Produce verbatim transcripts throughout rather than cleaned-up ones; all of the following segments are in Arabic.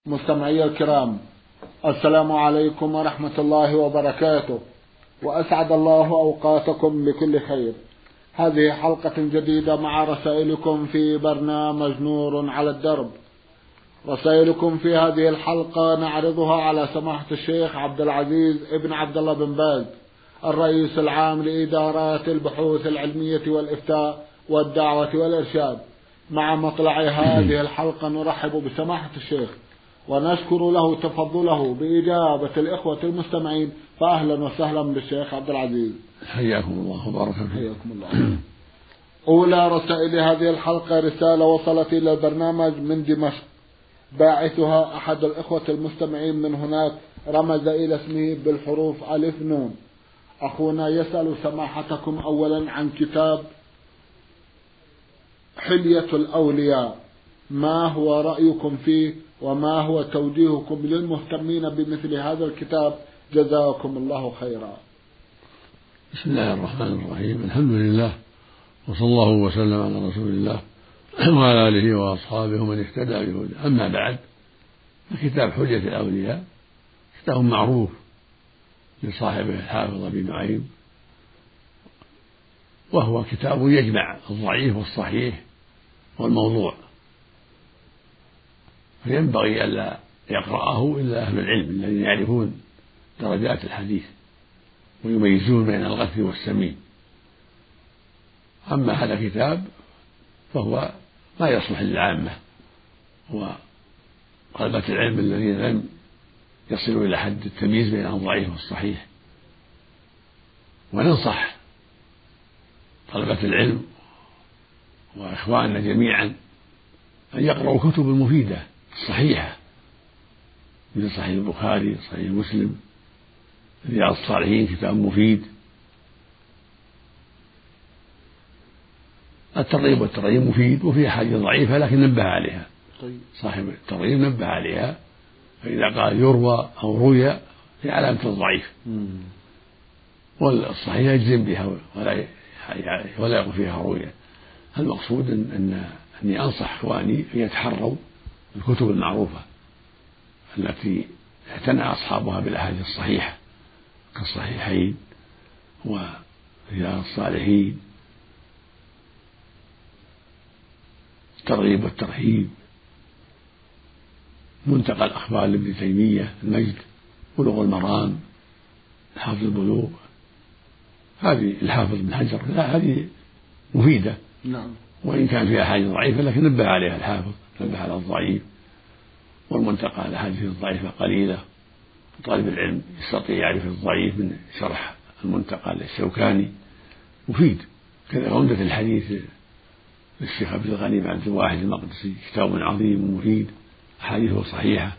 مستمعي الكرام، السلام عليكم ورحمة الله وبركاته، وأسعد الله أوقاتكم بكل خير. هذه حلقة جديدة مع رسائلكم في برنامج نور على الدرب. رسائلكم في هذه الحلقة نعرضها على سماحة الشيخ عبد العزيز ابن عبد الله بن باز، الرئيس العام لإدارات البحوث العلمية والإفتاء والدعوة والإرشاد. مع مطلع هذه الحلقة نرحب بسماحة الشيخ ونشكر له تفضله بإجابة الإخوة المستمعين، فأهلا وسهلا بالشيخ عبد العزيز. حياكم الله وبارك فيكم. حياكم الله. أولى رسائل هذه الحلقة رسالة وصلت إلى البرنامج من دمشق، باعثها أحد الإخوة المستمعين من هناك، رمز إلى اسمه بالحروف ألف نون. أخونا يسأل سماحتكم أولا عن كتاب حلية الأولياء، ما هو رأيكم فيه وما هو توجيهكم للمهتمين بمثل هذا الكتاب؟ جزاكم الله خيرا. بسم الله الرحمن الرحيم، الحمد لله وصلى الله وسلم على رسول الله وعلى آله وأصحابه من اهتدى بهداه. أما بعد، فكتاب حلية الأولياء كتاب معروف لصاحبه الحافظ أبي نعيم، وهو كتاب يجمع الضعيف والصحيح والموضوع، فينبغي ألا يقرأه إلا أهل العلم الذين يعرفون درجات الحديث ويميزون بين الغث والسمين. أما هذا الكتاب فهو ما يصلح للعامة وطلبة العلم الذين لم يصلوا إلى حد التمييز بين الضعيف والصحيح. وننصح طلبة العلم وإخواننا جميعا أن يقرأوا الكتب المفيدة الصحيحة مثل صحيح البخاري، صحيح مسلم، رياض الصالحين كتاب مفيد. الترغيب والترهيب مفيد، وفيه أحاديث ضعيفة لكن نبه عليها. صاحب الترغيب نبه عليها، فإذا قال يروى أو روي في علامة الضعيف، والصحيح يجزم بها ولا ولا يقول فيها روية. المقصود أن أني أنصح إخواني أن يتحروا الكتب المعروفة التي اعتنى أصحابها بالأحاديث الصحيحة كالصحيحين ورياض الصالحين، الترغيب والترهيب، منتقى الأخبار لابن تيمية، المجد، بلوغ المرام، حافظ البلوغ، هذه الحافظ بن حجر، لا هذه مفيدة. نعم. وإن كان فيها أحاديث ضعيفة لكن نبه عليها الحافظ، نبه على الضعيف. والمنتقى الأحاديث الضعيفة قليلة، طالب العلم يستطيع يعرف الضعيف من شرح المنتقى للشوكاني، مفيد. كذا عمدة الحديث للشيخ عبد الغني بن عبد الواحد المقدسي كتاب عظيم مفيد، أحاديثه صحيحة.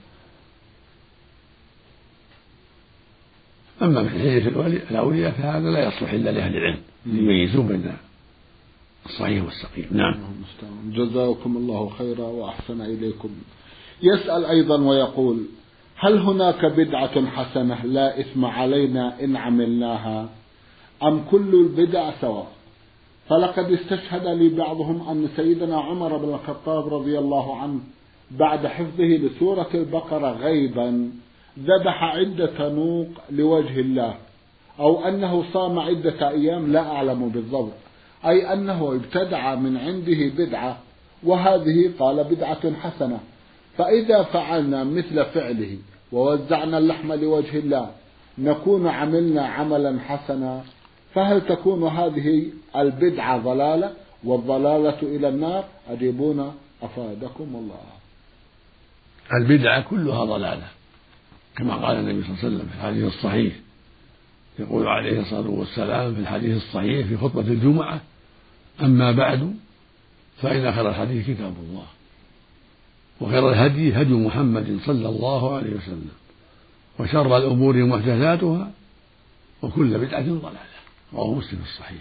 أما من حلية الأولياء فهذا لا يصلح إلا لأهل العلم يميزون بين الصحيح والسقيم. نعم. جزاكم الله خيرا وأحسن إليكم. يسأل أيضا ويقول: هل هناك بدعة حسنة لا إثم علينا إن عملناها، أم كل البدع سواء؟ فلقد استشهد لي بعضهم أن سيدنا عمر بن الخطاب رضي الله عنه بعد حفظه لسورة البقرة غيبا ذبح عدة نوق لوجه الله، أو أنه صام عدة أيام، لا أعلم بالضبط، أي أنه ابتدع من عنده بدعة، وهذه قال بدعة حسنة. فإذا فعلنا مثل فعله ووزعنا اللحم لوجه الله نكون عملنا عملا حسنا، فهل تكون هذه البدعة ضلالة والضلالة إلى النار؟ أجيبونا أفادكم الله. البدعة كلها ضلالة، كما قال النبي صلى الله عليه وسلم في الحديث الصحيح، يقول عليه الصلاة والسلام في الحديث الصحيح في خطبة الجمعة: أما بعد فإن خير الحديث كتاب الله، وخير الهدي هدي محمد صلى الله عليه وسلم، وشر الأمور محدثاتها، وكل بدعة ضلالة. رواه مسلم في الصحيح.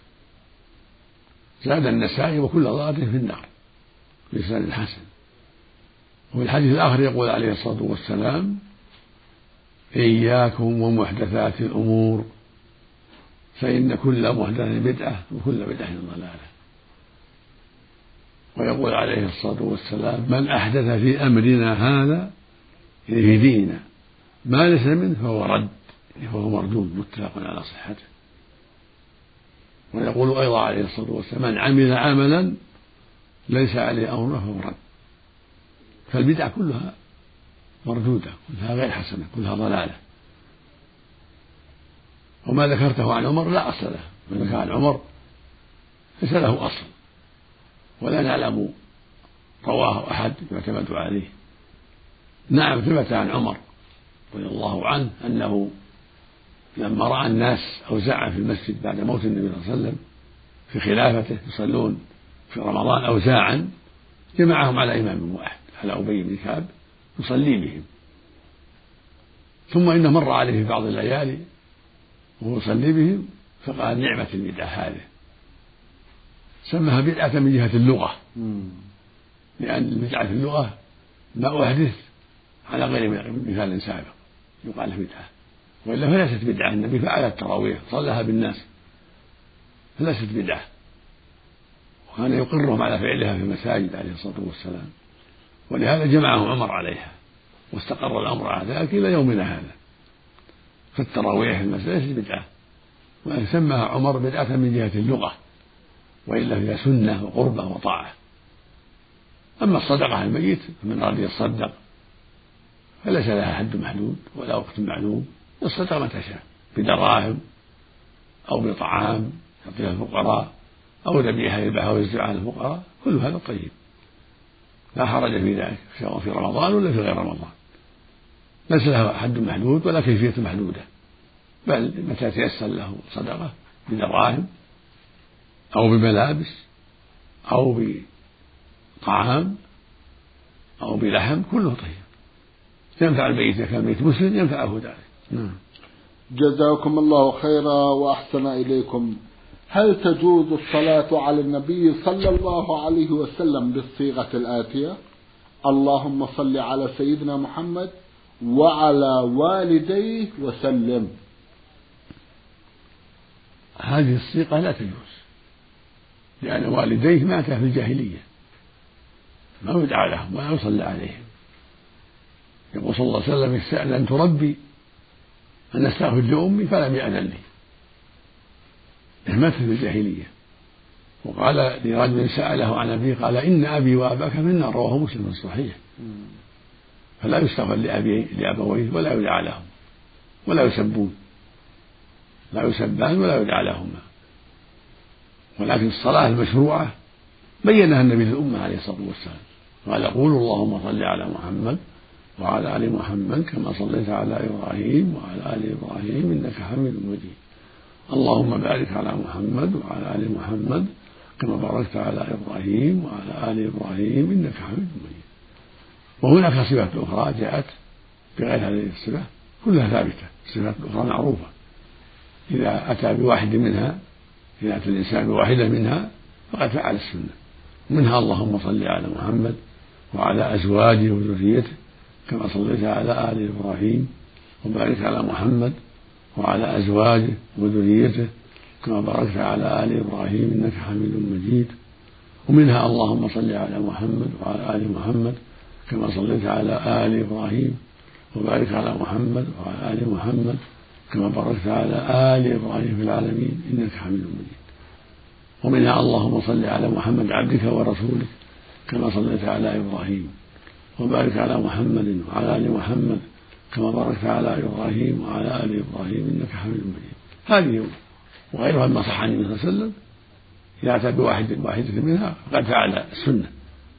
زاد النسائي: وكل ضلالة في النار، بإسناد حسن. وفي الحديث الآخر يقول عليه الصلاة والسلام: إياكم ومحدثات الأمور، فإن كل محدثة بدعة وكل بدعة ضلالة. ويقول عليه الصلاة والسلام: من أحدث في أمرنا هذا في ديننا ما ليس منه فهو رد، فهو مردود متفق على صحته. ويقول أيضا عليه الصلاة والسلام: من عمل عملا ليس عليه أمرنا فهو رد. فالبدع كلها مردودة، كلها غير حسنة، كلها ضلالة. وما ذكرته عن عمر لا أصل له، ما ذكر عن عمر ليس له أصل، ولا نعلم رواه أحد يعتمد عليه. نعم ثبت عن عمر رضي الله عنه أنه لما رأى الناس أوزاعا في المسجد بعد موت النبي صلى الله عليه وسلم في خلافته يصلون في رمضان أوزاعا، جمعهم على إمام واحد، على أبي بن كعب يصلي بهم. ثم إنه مر عليه في بعض الليالي وهو يصلي بهم فقال: نعمة البدعة هذه. سماها بدعة من جهة اللغة، لأن البدعة في اللغة ما أحدث على غير مثال سابق يقال بدعة، وإلا فليست بدعة. النبي فعل التراويح صلىها بالناس فليست بدعة، وكان يقرهم على فعلها في المساجد عليه الصلاة والسلام، ولهذا جمعهم عمر عليها واستقر الأمر على ذلك إلى يومنا هذا. فالتراويح في المسجد ليست بدعة، وأن سماها عمر بدعة من جهة اللغة، وإلا هي سنة وقربة وطاعة. أما الصدقة على الميت فمن أراد يتصدق فليس لها حد محدود ولا وقت معلوم، يصدق ما تشاء بدراهم أو بطعام يعطيها الفقراء أو ذبيحة يذبحها ويوزعها على الفقراء، كل هذا طيب لا حرج في ذلك، سواء في رمضان ولا في غير رمضان. ليس له حد محدود ولا كيفية محدودة، بل متى تيسر له صدقة بدراهم أو بملابس أو بطعام أو بلحم كله طيب، ينفع الميت إذا كان الميت مسلم ينفعه ذلك. نعم. جزاكم الله خيرا وأحسن إليكم. هل تجوز الصلاة على النبي صلى الله عليه وسلم بالصيغة الآتية: اللهم صل على سيدنا محمد وعلى والديه وسلم؟ هذه الصيغة لا تجوز، لأن والديه ماتا في الجاهلية، ما يدعى لهم ولا يصلى عليهم. يقول صلى الله عليه وسلم: استأذنت ربي أن أستغفر لأمي فلم يأذن لي، مات في الجاهلية. وقال لرجل سأله عن أبيه قال: إن أبي وأباك في النار، رواه مسلم في الصحيح. فلا يستغفر لأبيه لأبويه ولا يدعى لهم ولا يسبون، لا يسبان ولا يدعى لهما. ولكن الصلاة المشروعة بينها النبي للأمة عليه الصلاة والسلام، قال: قولوا اللهم صل على محمد وعلى آل محمد كما صليت على إبراهيم وعلى آل إبراهيم إنك حميد مجيد، اللهم بارك على محمد وعلى آل محمد كما باركت على إبراهيم وعلى آل إبراهيم إنك حميد مجيد. وهناك صفات أخرى جاءت بغير هذه الصفة كلها ثابتة، الصفات الأخرى معروفة، إذا أتى بواحد منها، إذا أتى الإنسان بواحدة منها فقد فعل السنة. منها اللهم صل على محمد وعلى أزواجه وذريته كما صليت على آل إبراهيم وبارك على محمد وعلى أزواجه وذريته كما باركت على آل إبراهيم إنك حميد مجيد. ومنها اللهم صل على محمد وعلى آل محمد كما صليت على آل إبراهيم وبارك على محمد وعلى آل محمد كما باركت على آل إبراهيم في العالمين إنك حميد مجيد. ومنها اللهم صل على محمد عبدك ورسولك كما صليت على إبراهيم وبارك على محمد وعلى آل محمد كما باركت على إبراهيم وعلى آل إبراهيم إنك حميد مجيد. هذه وغيرها مما صح عن النبي صلى الله عليه وسلم، إذا أتى بواحد واحدة منها فقد فعل السنة.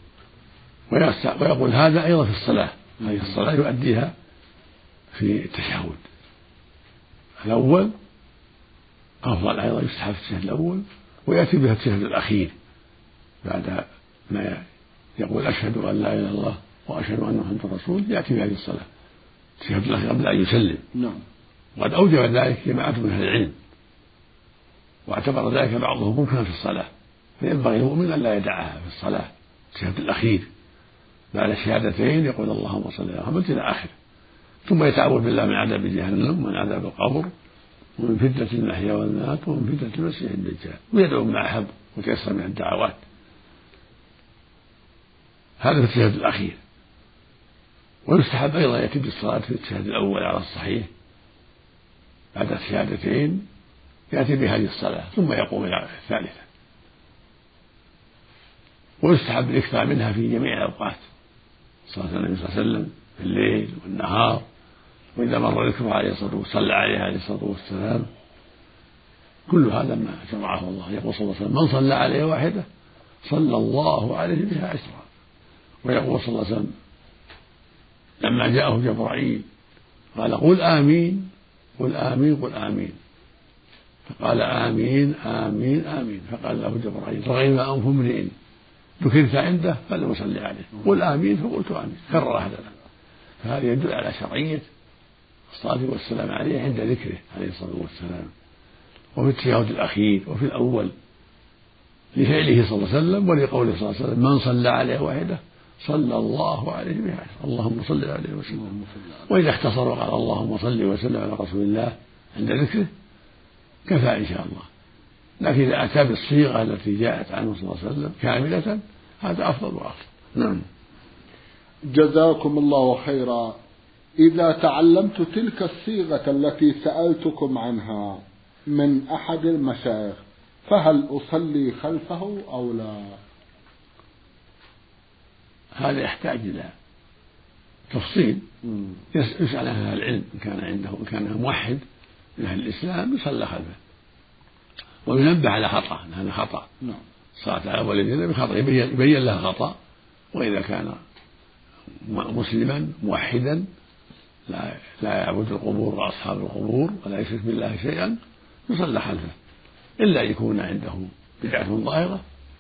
ويقول هذا أيضا في الصلاة، هذه الصلاة يؤديها في التشهد الأول أفضل، أيضا يستحب في التشهد الأول، ويأتي بها التشهد الأخير بعد ما يقول أشهد أن لا إله إلا الله وأشهد أن محمدا رسول، يأتي بهذه الصلاة التشهد الأخير قبل أن يسلم. نعم. وقد أوجب ذلك جماعة من أهل العلم، واعتبر ذلك بعضهم ركنا في الصلاة، فينبغي المؤمن أن لا يدعها في الصلاة التشهد الأخير بعد الشهادتين، يقول اللهم صل على محمد إلى آخره، ثم يتعوذ بالله من عذاب جهنم ومن عذاب القبر ومن فتنة المحيا والممات ومن فتنة المسيح الدجال، ويدعو ما أحب وتيسر من الدعوات. هذا في التشهد الأخير. ويستحب أيضا يأتي بالصلاة في التشهد الأول على الصحيح بعد الشهادتين، يأتي بهذه الصلاة ثم يقوم إلى الثالثة. ويستحب الإكثار منها في جميع الأوقات، صلاة النبي صلى الله عليه وسلم في الليل والنهار، وإذا مر ذكره عليه الصلاة والسلام صلى عليه عليه الصلاة والسلام. كل هذا ما شرعه الله. يقول صلى الله عليه وسلم: من صلى عليه واحدة صلى الله عليه بها عشرا. ويقول صلى الله عليه وسلم لما جاءه جبرائيل قال: قل آمين قل آمين قل آمين، فقال: آمين آمين آمين. فقال له جبرائيل: رغم أنف امرئ ذكرت عنده فلم يصلي عليه، قل آمين فقلت آمين. كرر هذا. فهذا يدل على شرعية الصلاة والسلام عليه عند ذكره عليه الصلاة والسلام، وفي التشهد الأخير وفي الأول، لفعله صلى الله عليه وسلم ولقوله صلى الله عليه وسلم: من صلى عليه واحدة صلى الله عليه بها. اللهم صل عليه وسلم. وإذا اختصر وقال: اللهم صل وسلم على رسول الله عند ذكره كفى إن شاء الله. لكن إذا أتى بالصيغة التي جاءت عنه صلى الله عليه وسلم كاملة هذا أفضل وأفضل. نعم. جزاكم الله خيرا. إذا تعلمت تلك الصيغة التي سألتكم عنها من أحد المشايخ فهل أصلي خلفه أو لا؟ هذا يحتاج إلى تفصيل. يسأل أهل العلم إن كان عنده إن كان موحد من أهل الإسلام يصلى خلفه، وينبه على خطأ، هذا خطأ. صلاة على والديه بخطأ، يبين لها خطأ. وإذا كان مسلما موحدا لا لا يعبد القبور وأصحاب القبور ولا يشرك بالله شيئا يصلى خلفه، إلا يكون عنده بدعة ظاهرة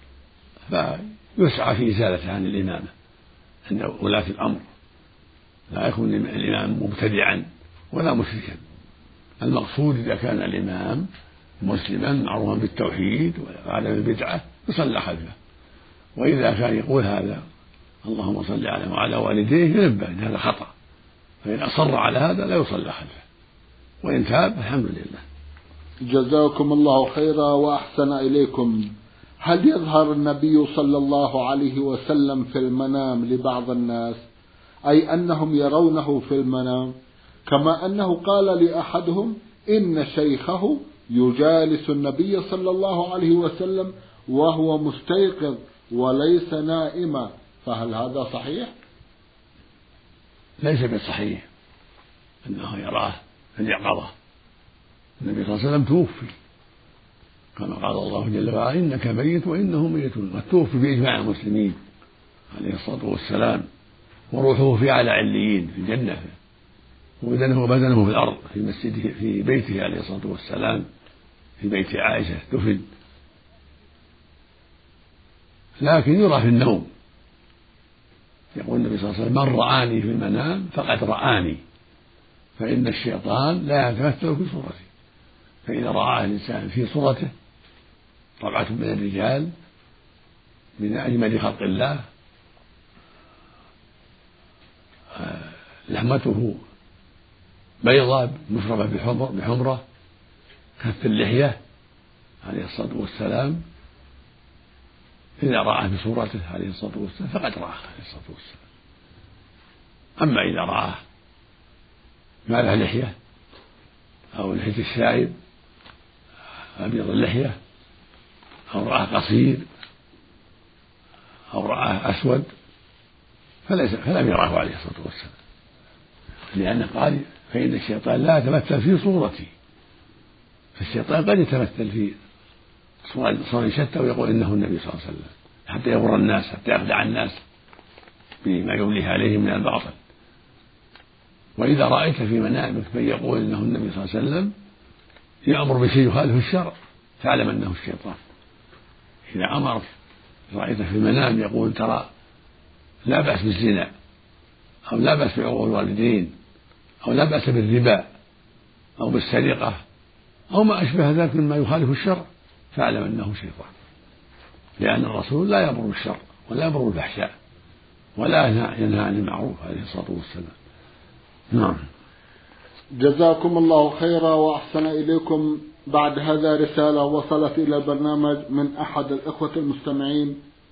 فيسعى في إزالتها عن الإمامة عند ولاة الأمر. لا يكون الإمام مبتدعا ولا مشركا. المقصود إذا كان الإمام مسلما معروفا بالتوحيد وعدم البدعة يصلى خلفه. وإذا كان يقول هذا اللهم صل على وعلى والديه ينبه أن هذا خطأ، فإن أصر على هذا لا يصلى خلفه، وإن تاب الحمد لله. جزاكم الله خيرا وأحسن إليكم. هل يظهر النبي صلى الله عليه وسلم في المنام لبعض الناس، أي أنهم يرونه في المنام، كما أنه قال لأحدهم إن شيخه يجالس النبي صلى الله عليه وسلم وهو مستيقظ وليس نائما، فهل هذا صحيح؟ ليس بالصحيح أنه يراه في اليقظة. النبي صلى الله عليه وسلم توفي كما قال الله جل وعلا: إنك ميت وإنهم ميتون. والتوفي بإجماع المسلمين عليه الصلاة والسلام، وروحه في أعلى عليين في الجنة، وبدنه بدنه في الأرض في مسجده في بيته عليه الصلاة والسلام في بيت عائشة دفن. لكن يرى في النوم. يقول النبي صلى الله عليه وسلم: من رآني في المنام فقد رآني، فإن الشيطان لا يتمثل في صورته. فإذا رآه الإنسان في صورته طبعة من الرجال من أجمل خلق الله، لحمته بيضاء مشربة بحمرة كف اللحية عليه الصلاة والسلام، إذا رآه في صورته عليه الصلاة والسلام فقد رآه عليه الصلاة والسلام. أما إذا رآه ما له لحية أو لحية الشايب أبيض اللحية، أو رآه قصير أو رآه أسود فليس فلم يراه عليه الصلاة والسلام، لأنه قال: فإن الشيطان لا يتمثل في صورتي. فالشيطان قد يتمثل في صور شتى ويقول إنه النبي صلى الله عليه وسلم حتى يغر الناس، حتى يخدع الناس بما يمليه عليهم من الباطل. وإذا رأيت في منامك من يقول إنه النبي صلى الله عليه وسلم يأمر بشيء يخالف الشرع فاعلم أنه الشيطان. إذا أمر رأيت في المنام يقول ترى لا بأس بالزنا أو لا بأس بعقوق الوالدين أو لا بأس بالربا أو بالسرقة أو ما أشبه ذلك مما يخالف الشرع فاعلم أنه شيطان، لأن الرسول لا يأمر بالشر ولا يأمر بالفحشاء ولا ينهى عن المعروف عليه الصلاة والسلام. نعم. جزاكم الله خيرا وأحسن إليكم. بعد هذا رسالة وصلت إلى البرنامج من أحد الإخوة المستمعين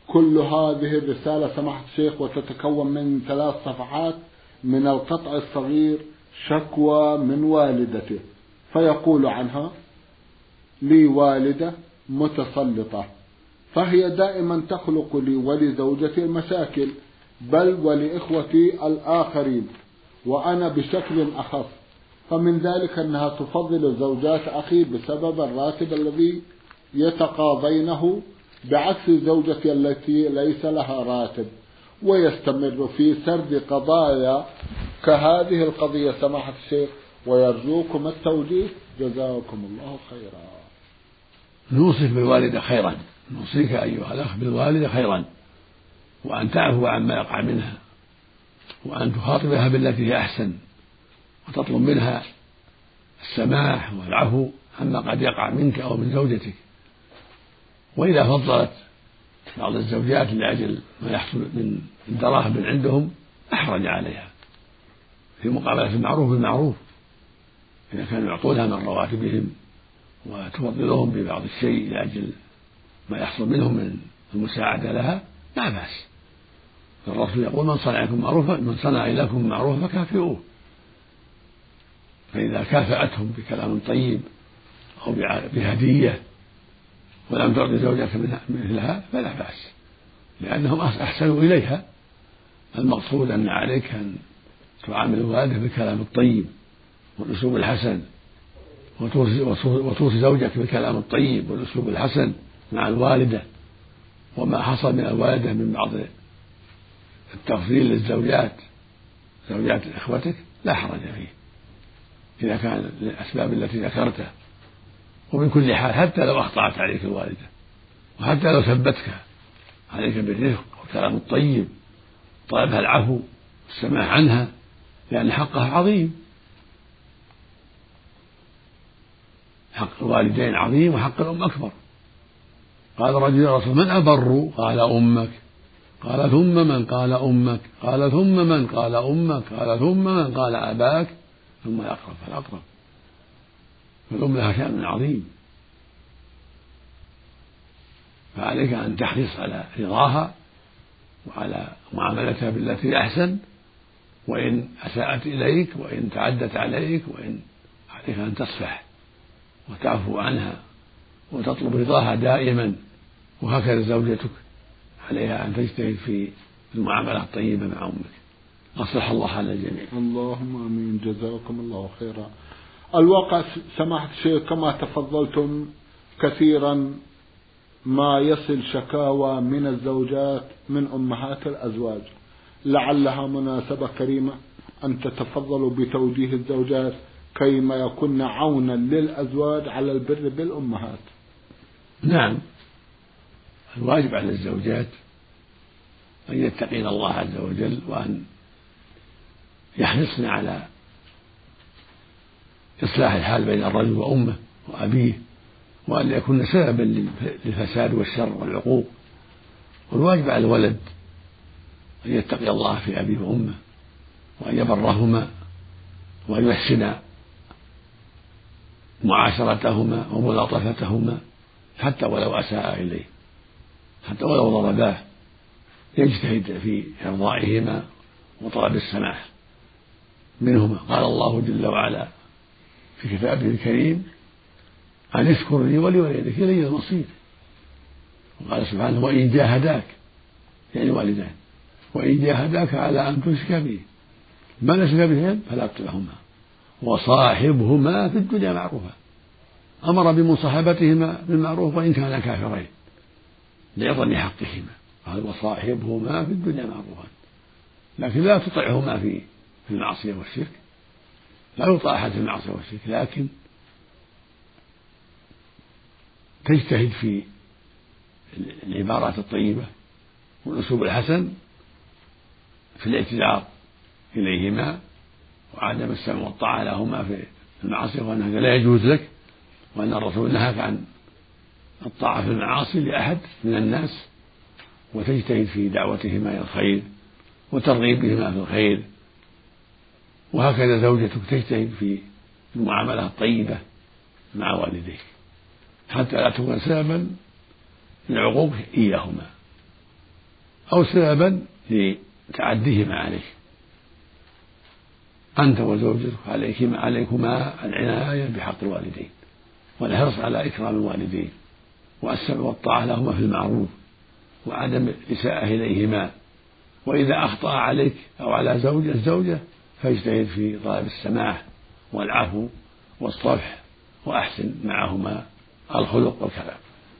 كل هذه الرسالة سماحة الشيخ وتتكون من ثلاث صفحات من القطع الصغير شكوى من والدته، فيقول عنها: لي والدة متسلطة، فهي دائما تخلق لي ولزوجتي المشاكل، بل ولإخوتي الآخرين، وأنا بشكل أخف. فمن ذلك أنها تفضل زوجات أخي بسبب الراتب الذي يتقاضينه، بعكس زوجتي التي ليس لها راتب. ويستمر في سرد قضايا كهذه القضية سماحة الشيخ، ويرجوكم التوجيه جزاكم الله خيرا. نوصيك بالوالدة خيرا، نوصيك أيها الأخ بالوالدة خيرا، وأن تعفو عما يقع منها، وأن تخاطبها بالتي هي أحسن، وتطلب منها السماح والعفو عما قد يقع منك أو من زوجتك. وإذا فضلت بعض الزوجات لأجل ما يحصل من دراهم من عندهم أحرج عليها في مقابلة المعروف بالمعروف، إذا كانوا يعطونها من رواتبهم وتفضلهم ببعض الشيء لأجل ما يحصل منهم من المساعدة لها لا بأس. الرسول يقول: من صنع لكم معروفا من صنع إليكم معروفا فكافئوه. فإذا كافأتهم بكلام طيب أو بهدية ولم تعطي زوجك مثلها فلا بأس، لأنهم أحسنوا إليها. المقصود أن عليك أن تعامل والدك بالكلام الطيب والأسلوب الحسن، وتوصي زوجك بالكلام الطيب والأسلوب الحسن مع الوالدة. وما حصل من الوالدة من بعض التفضيل للزوجات زوجات إخوتك لا حرج فيه إذا كان للأسباب التي ذكرتها. ومن كل حال حتى لو أخطأت عليك الوالدة، وحتى لو ثبتك، عليك بالرفق والكلام الطيب، طلبها العفو والسماح عنها، لأن حقها عظيم. حق الوالدين عظيم وحق الأم أكبر. قال رجل: يا رسول من أبر؟ قال: أمك. قال: ثم من؟ قال: أمك. قال: ثم من؟ قال: أمك. قال: ثم من؟ قال: أباك. ثم الأقرب فالأقرب. فالأم لها شأن عظيم، فعليك أن تحرص على رضاها وعلى معاملتها بالتي أحسن، وإن أساءت إليك وإن تعدت عليك وإن عليك أن تصفح وتعفو عنها وتطلب رضاها دائما. وهكذا زوجتك عليها أن تجتهد في المعاملة الطيبة مع أمك. أصلح الله حال الجميع. اللهم آمين جزاكم الله خيرا. الواقع سماحة الشيخ كما تفضلتم كثيرا ما يصل شكاوى من الزوجات من أمهات الأزواج، لعلها مناسبة كريمة أن تتفضلوا بتوجيه الزوجات كيما يكون عونا للأزواج على البر بالأمهات. نعم، الواجب على الزوجات أن يتقين الله عز وجل، وأن يحرصن على إصلاح الحال بين الرجل وأمه وأبيه، وأن يكون سببا للفساد والشر والعقوق. والواجب على الولد أن يتقي الله في أبيه وأمه، وأن يبرهما وأن يحسن معاشرتهما وملاطفتهما حتى ولو أساء إليه، حتى ولو ضرباه، يجتهد في إرضائهما وطلب السماح منهما. قال الله جل وعلا في كتابه الكريم: أن اشكر لي ولوالديك إلي المصير. وقال سبحانه: وإن جاهداك، يعني والدان، وإن جاهداك على أن تشرك بي ما ليس به فلا تطعهما وصاحبهما في الدنيا معروفا. أمر بمصاحبتهما بالمعروف وإن كانا كافرين لعظم حقهما، قال: وصاحبهما في الدنيا معروفا. لكن لا تطعهما في في المعصية والشرك، لا يطاع أحد في المعصية والشرك، لكن تجتهد في العبارات الطيبة والأسلوب الحسن في الاعتذار إليهما، وعدم السمع والطاعة لهما في المعاصي، وأنه لا يجوز لك، وأن الرسول نهاك عن الطاعة في المعاصي لأحد من الناس، وتجتهد في دعوتهما إلى الخير وترغيبهما في الخير. وهكذا زوجتك تجتهد في المعاملة الطيبة مع والديك حتى لا تكون سببا للعقوق إياهما. أو سببا لتعديهما عليه. أنت وزوجتك عليكما عليكما العناية بحق الوالدين والحرص على إكرام الوالدين والسمع والطاعة لهما في المعروف وعدم الإساءة إليهما، وإذا أخطأ عليك أو على زوج الزوجة فاجتهد في طلب السماح والعفو والصفح وأحسن معهما الخلق والكلام.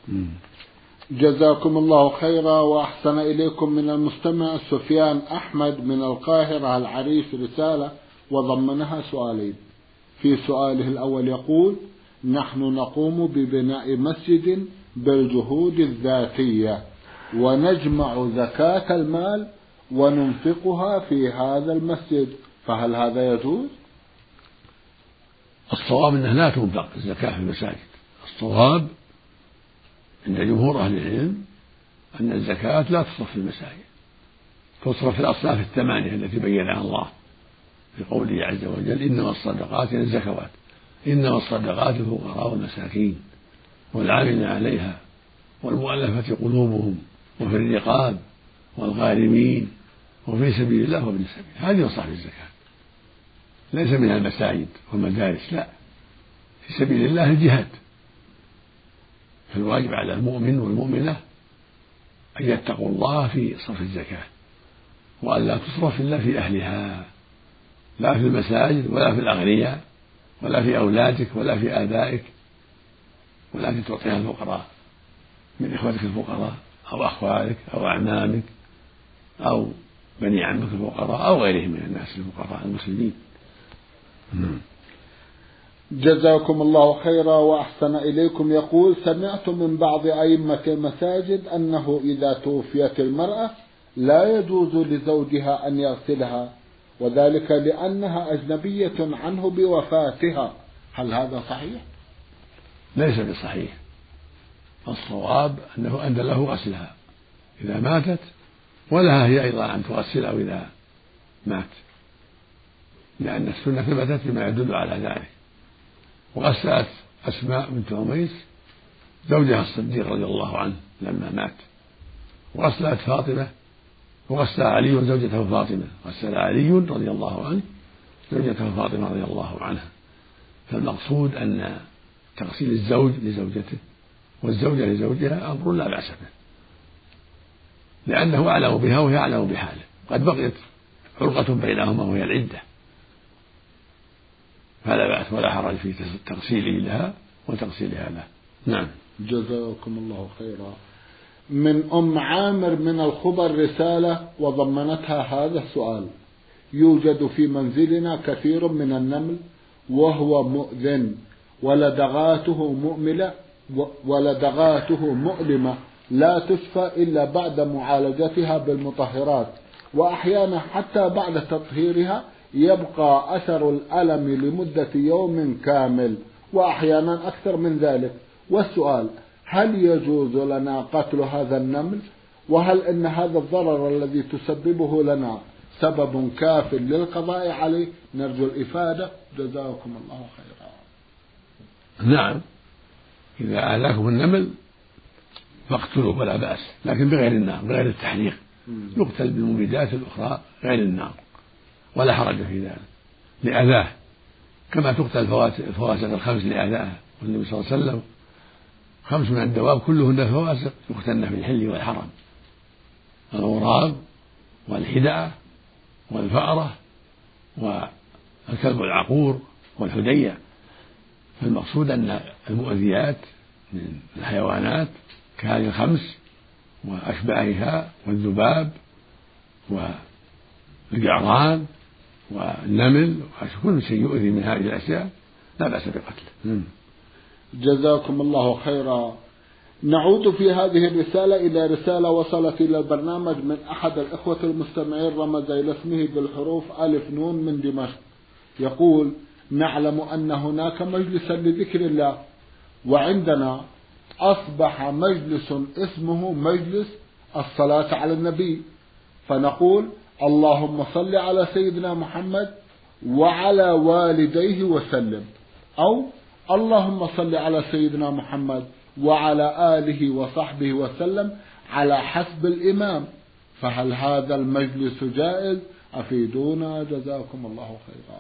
جزاكم الله خيرا وأحسن إليكم. من المستمع سفيان أحمد من القاهرة العريش رسالة وضمنها سؤالين. في سؤاله الأول يقول: نحن نقوم ببناء مسجد بالجهود الذاتية ونجمع زكاة المال وننفقها في هذا المسجد، فهل هذا يجوز؟ الصواب أنها لا تنفق الزكاة في المساجد. الصواب عند جمهور أهل العلم أن الزكاة لا تصرف في المساجد، تصرف في الأصناف الثمانية التي بينها الله في قوله عز وجل: إنما الصدقات يعني الزكوات إنما الصدقات للفقراء والمساكين والعاملين عليها والمؤلفة قلوبهم وفي الرقاب والغارمين وفي سبيل الله وابن السبيل. هذه مصارف الزكاة، ليس منها المساجد والمدارس، لا، في سبيل الله الجهاد. فالواجب على المؤمن والمؤمنة أن يتقوا الله في صرف الزكاة وأن لا تصرف إلا في أهلها، لا في المساجد ولا في الأغنياء ولا في أولادك ولا في آبائك، ولكن تعطيها الفقراء من إخوتك الفقراء أو أخوالك أو أعمامك أو بني عمك الفقراء أو غيرهم من الناس الفقراء المسلمين. جزاكم الله خيرا وأحسن إليكم. يقول: سمعت من بعض أئمة المساجد أنه إذا توفيت المرأة لا يجوز لزوجها أن يغسلها، وذلك لأنها أجنبية عنه بوفاتها، هل هذا صحيح؟ ليس بصحيح. الصواب أنه أن له غسلها إذا ماتت، ولها هي أيضا أن تغسله إذا مات، لأن السنة ثبتت بما يدل على ذلك. وغسلت أسماء بنت عميس زوجها الصديق رضي الله عنه لما مات، وغسلت فاطمة، وغسل علي زوجته فاطمة، غسل علي رضي الله عنه زوجته فاطمة رضي الله عنها. فالمقصود أن تغسيل الزوج لزوجته والزوجة لزوجها أمر لا بأس به، لأنه أعلم بها وهي أعلم بحاله، قد بقيت علقة بينهما وهي العدة، فلا بأس ولا حرج في تغسيله لها وتغسيلها له. نعم. جزاكم الله خيرا. من أم عامر من الخبر رسالة وضمنتها هذا السؤال: يوجد في منزلنا كثير من النمل وهو مؤذن ولدغاته مؤملة ولدغاته مؤلمة لا تشفى إلا بعد معالجتها بالمطهرات، وأحيانا حتى بعد تطهيرها يبقى أثر الألم لمدة يوم كامل وأحيانا أكثر من ذلك. والسؤال: هل يجوز لنا قتل هذا النمل؟ وهل إن هذا الضرر الذي تسببه لنا سبب كاف للقضاء عليه؟ نرجو الإفادة، جزاكم الله خيرا. نعم، إذا آذاكم النمل فاقتلوه ولا بأس، لكن بغير النار، بغير التحريق، يقتل بالمبيدات الأخرى غير النار ولا حرج في ذلك لأذاه، كما تقتل الفواسق الخمس لأذاها. والنبي صلى الله عليه وسلم: خمس من الدواب كلهن فواسق يقتلن في الحل والحرم: الغراب والحدأة والفأرة والكلب العقور والحدية. فالمقصود أن المؤذيات من الحيوانات كهذه الخمس وأشباهها والذباب والجعران والنمل وكل شيء يؤذي من هذه الأشياء لا بأس بقتله. جزاكم الله خيرا. نعود في هذه الرسالة إلى رسالة وصلت إلى البرنامج من أحد الإخوة المستمعين رمز إلى اسمه بالحروف ألف نون من دمشق. يقول: نعلم أن هناك مجلسا لذكر الله، وعندنا أصبح مجلس اسمه مجلس الصلاة على النبي، فنقول: اللهم صل على سيدنا محمد وعلى والديه وسلم، أو اللهم صل على سيدنا محمد وعلى آله وصحبه وسلم على حسب الإمام. فهل هذا المجلس جائز؟ أفيدونا جزاكم الله خيرا.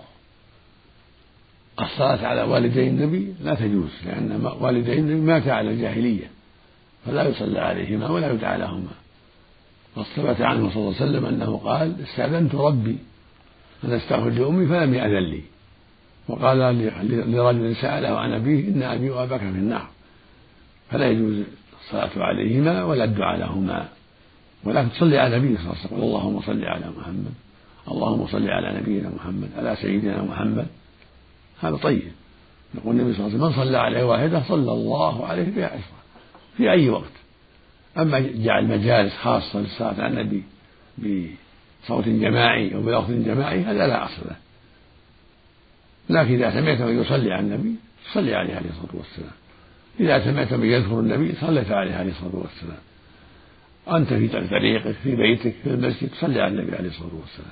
الصلاة على والدي النبي لا تجوز، لأن والدي النبي مات على الجاهلية فلا يصلى عليهما ولا يدعى لهما. فثبت عنه صلى الله عليه وسلم أنه قال: استأذنت ربي أن أستغفر لأمي فلم يأذن لي. وقال لرجل سأله عن أبيه: إن أبي وأباك في النار. فلا يجوز الصلاة عليهما ولا الدعاء لهما، ولكن تصلي على النبي صلى الله عليه وسلم: اللهم صل على محمد، اللهم صل على نبينا محمد، على سيدنا محمد. هذا طيب. يقول النبي صلى الله عليه وسلم: من صلى عليه واحدة صلى الله عليه بها عشرة في أي وقت. أما جعل مجالس خاصة للصلاة على النبي بصوت جماعي أو بلفظ جماعي هذا لا أصل له. لكن إذا سمعت من يصلي على النبي صلي عليه عليه الصلاة والسلام. إذا سمعت من يذكر النبي صليت عليه عليه الصلاة والسلام. أنت في طريقك في بيتك في المسجد صلي على النبي عليه الصلاة والسلام،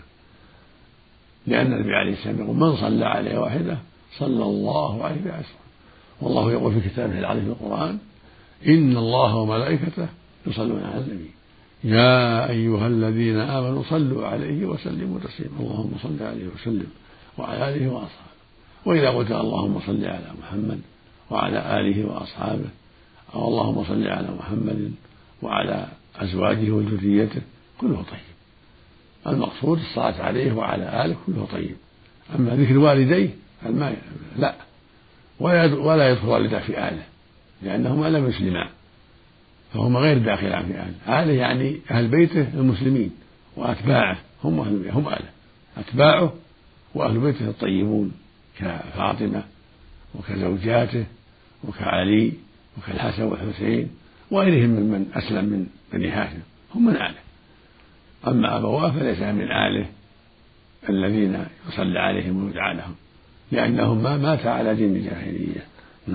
لأن النبي عليه السلام يقول: من صلى عليه واحدة صلى الله عليه بعشرة. والله يقول في كتابه العظيم في القرآن: إن الله وملائكته يصلون على النبي يا أيها الذين آمنوا صلوا عليه وسلموا تسليما. اللهم صل عليه وسلم وعلى آله وأصحابه. وإذا قلت اللهم صل على محمد وعلى آله وأصحابه، أو اللهم صل على محمد وعلى أزواجه وذريته، كله طيب. المقصود الصلاة عليه وعلى آله كله طيب. أما ذكر والديه لا، ولا يدخل والده في آله، لأنهما لم يسلما، فهما غير داخلان في آله. آله يعني أهل بيته المسلمين، وأتباعه هم أهل هم آله، أتباعه وأهل بيته الطيبون كفاطمة وكزوجاته وكعلي وكالحسن والحسين وغيرهم ممن أسلم من بني هاشم، هم من آله. أما أبواه فليس من آله الذين يصلى عليهم ويدعى لهم، لأنهم ما مات على دين الجاهلية.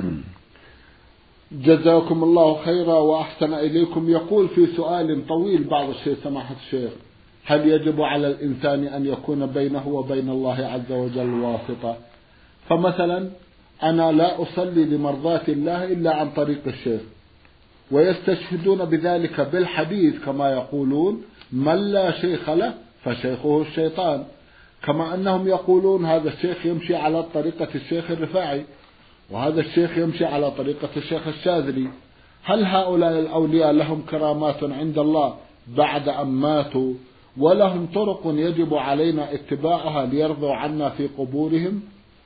جزاكم الله خيرا وأحسن إليكم. يقول في سؤال طويل بعض الشيء: سماحة الشيخ، هل يجب على الإنسان أن يكون بينه وبين الله عز وجل واسطة؟ فمثلا أنا لا أصلي لمرضاة الله إلا عن طريق الشيخ، ويستشهدون بذلك بالحديث كما يقولون: من لا شيخ له فشيخه الشيطان، كما أنهم يقولون هذا الشيخ يمشي على طريقة الشيخ الرفاعي، وهذا الشيخ يمشي على طريقة الشيخ الشاذلي. هل هؤلاء الأولياء لهم كرامات عند الله بعد أن ماتوا، ولهم طرق يجب علينا اتباعها ليرضوا عنا في قبورهم،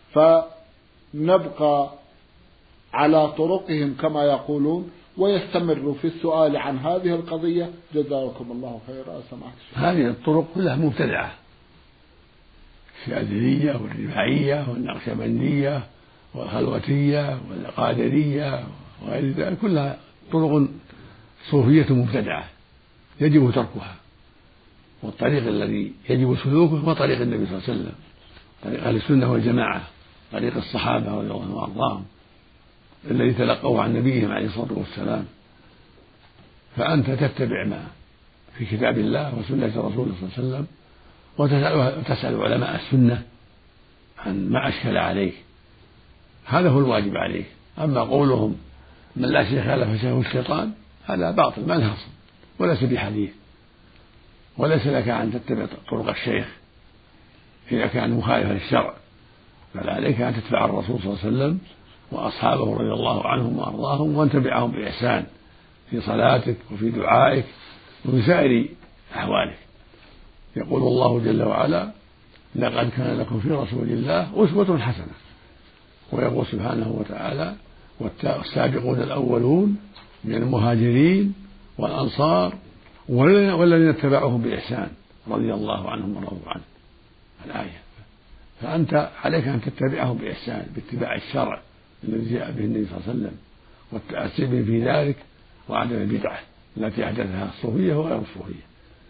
فنبقى على طرقهم كما يقولون ويستمر في السؤال عن هذه القضية؟ جزاكم الله خيرا. سمعت هذه الطرق كلها مبتدعة: الشاذلية والرفاعية والنقشبندية والخلوتية والقادرية وغير ذلك، كلها طرق صوفية مبتدعة يجب تركها. والطريق الذي يجب سلوكه هو طريق النبي صلى الله عليه وسلم، طريق أهل السنة والجماعة، طريق الصحابة رضي الله عنهم وأرضاهم الذي تلقوه عن نبيهم عليه الصلاة والسلام. فأنت تتبع ما في كتاب الله وسنة رسوله صلى الله عليه وسلم، وتسأل علماء السنة عن ما أشكل عليه، هذا هو الواجب عليه. أما قولهم من لا شيخ له فشيخه الشيطان هذا باطل ما له أصل وليس بحديث، وليس لك أن تتبع طرق الشيخ إذا كان مخالفا للشرع، بل عليك أن تتبع الرسول صلى الله عليه وسلم وأصحابه رضي الله عنهم وأرضاهم، وأن تبعهم بإحسان في صلاتك وفي دعائك وفي سائر أحوالك. يقول الله جل وعلا: لقد كان لكم في رسول الله أسوة حسنة. ويقول سبحانه وتعالى: والسابقون الأولون من المهاجرين والأنصار والذين اتبعوهم بإحسان رضي الله عنهم ورضوا عنه. الآية. فأنت عليك أن تتبعهم بإحسان باتباع الشرع الذي جاء به النبي صلى الله عليه وسلم، والتأسي به في ذلك، وعدم البدعة التي أحدثها الصوفية وغير الصوفية.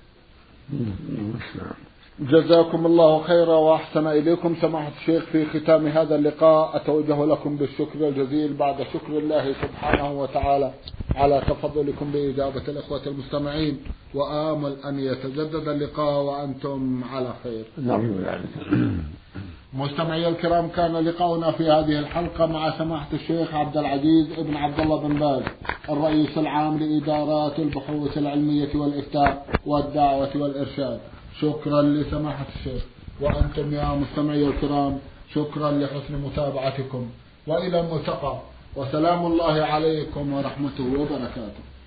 جزاكم الله خيرا وأحسن إليكم. سماحة الشيخ، في ختام هذا اللقاء أتوجه لكم بالشكر الجزيل بعد شكر الله سبحانه وتعالى على تفضلكم بإجابة الإخوة المستمعين، وآمل أن يتجدد اللقاء وأنتم على خير. نرجو ذلك. مستمعي الكرام، كان لقاؤنا في هذه الحلقة مع سماحة الشيخ عبد العزيز ابن عبد الله بن باز، الرئيس العام لإدارات البحوث العلمية والإفتاء والدعوة والإرشاد. شكرا لسماحة الشيخ، وأنتم يا مستمعي الكرام شكرا لحسن متابعتكم، وإلى الملتقى، وسلام الله عليكم ورحمته وبركاته.